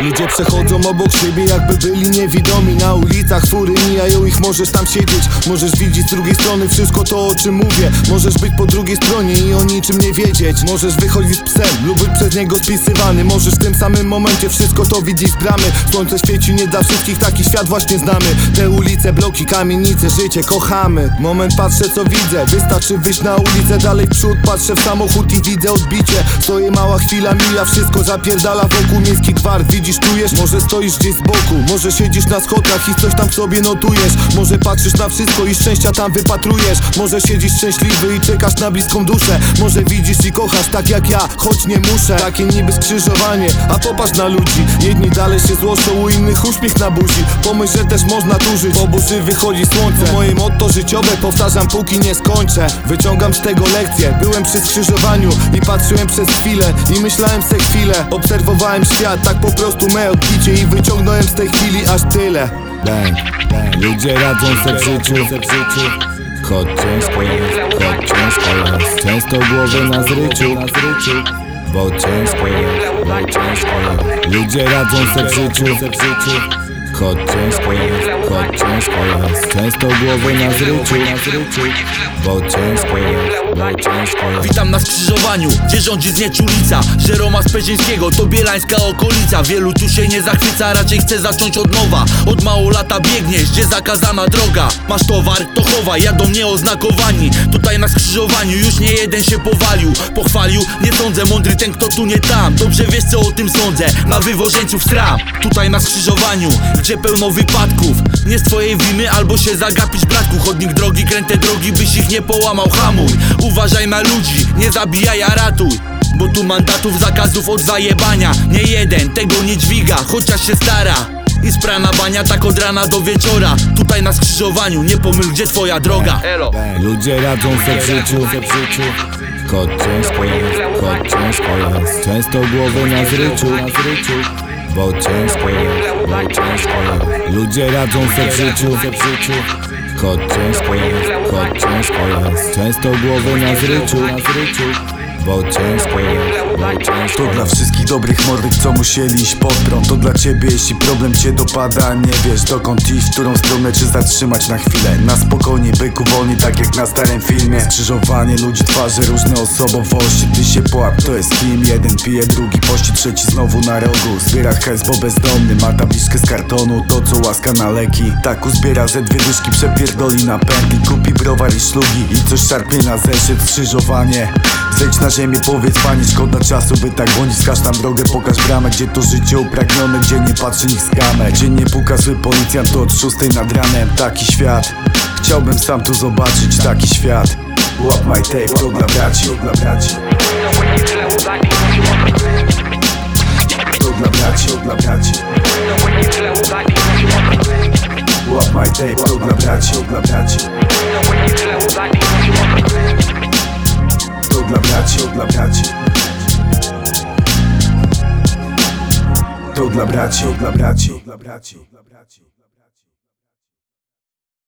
Ludzie przechodzą obok siebie, jakby byli niewidomi. Na ulicach fury mijają ich, możesz tam siedzieć. Możesz widzieć z drugiej strony wszystko to, o czym mówię. Możesz być po drugiej stronie i o niczym nie wiedzieć. Możesz wychodzić z psem lub być przez niego spisywany. Możesz w tym samym momencie wszystko to widzieć z bramy. Słońce świeci nie dla wszystkich, taki świat właśnie znamy. Te ulice, bloki, kamienice, życie kochamy. Moment, patrzę co widzę, wystarczy wyjść na ulicę. Dalej w przód, patrzę w samochód i widzę odbicie. Stoję, mała chwila mija, wszystko zapierdala wokół. Miejski gwar, widzisz, czujesz? Może stoisz gdzieś z boku, może siedzisz na schodach i coś tam w sobie notujesz. Może patrzysz na wszystko i szczęścia tam wypatrujesz. Może siedzisz szczęśliwy i czekasz na bliską duszę. Może widzisz i kochasz tak jak ja, choć nie muszę. Takie niby skrzyżowanie, a popatrz na ludzi. Jedni dalej się złoszczą, u innych uśmiech na buzi. Pomyśl, że też można tu żyć, po burzy wychodzi słońce. Moje motto życiowe powtarzam póki nie skończę. Wyciągam z tego lekcję, byłem przy skrzyżowaniu i patrzyłem przez chwilę i myślałem se chwilę. Obserwowałem świat, tak po prostu me odbicie i wyciągnąłem z tej chwili aż tyle. Ludzie radzą se w życiu, choć ciężko jest, często głowę na zryciu, bo ciężko jest. Ludzie radzą se w życiu, choć ciężko jest, często głowę na zryciu, bo ciężko jest. Witam na skrzyżowaniu, gdzie rządzi znieczulica. Żeroma z Pezieńskiego to bielańska okolica. Wielu tu się nie zachwyca, raczej chce zacząć od nowa. Od mało lata biegniesz, gdzie zakazana droga. Masz towar, to chowaj, jadą nieoznakowani. Tutaj na skrzyżowaniu już nie jeden się powalił. Pochwalił, nie sądzę, mądry ten kto tu nie tam. Dobrze wiesz co o tym sądzę, na wywożeńców sram. Tutaj na skrzyżowaniu, gdzie pełno wypadków. Nie z twojej winy, albo się zagapisz bratku. Chodnik drogi, kręte drogi, byś ich nie połamał, hamuj. Uważaj na ludzi, nie zabijaj, a ratuj. Bo tu mandatów, zakazów od zajebania. Nie jeden tego nie dźwiga, chociaż się stara. I sprana bania tak od rana do wieczora. Tutaj na skrzyżowaniu, nie pomyl gdzie twoja droga. Elo. Ludzie radzą se w życiu, choć ciężko jest, często głowę na zryciu, bo ciężko jest. Ludzie radzą se w życiu, choć ciężko jest, często głowę na zryciu, bo ciężko jest. To dla wszystkich dobrych mordek, co musieli iść pod prąd. To dla ciebie, jeśli problem cię dopada, nie wiesz dokąd iść, w którą stronę czy zatrzymać na chwilę. Na spokojnie, byku wolni, tak jak na starym filmie. Skrzyżowanie ludzi, twarzy, różne osobowości. Ty się połap, to jest kim? Jeden pije, drugi pości, trzeci znowu na rogu. Zbiera hajs, bo bezdomny ma tabliczkę z kartonu. To co łaska na leki, tak uzbiera ze dwie dyszki, przepierdoli na pętli. Kupi browar i szlugi i coś szarpie na zeszyt. Skrzyżowanie, zejdź na ziemię, powiedz pani, szkoda czasu by tak błądzić. Wskaż tam drogę, pokaż bramę, gdzie to życie upragnione, gdzie nie patrzy nikt z kamer, gdzie nie puka zły policjant, to od 6 nad ranem. Taki świat, chciałbym sam tu zobaczyć, taki świat. Łap my tape, to dla braci, to dla braci. To dla braci, to dla braci. Łap my tape, to dla braci, to dla braci. To dla braci, to dla braci. To dla braci, to dla braci.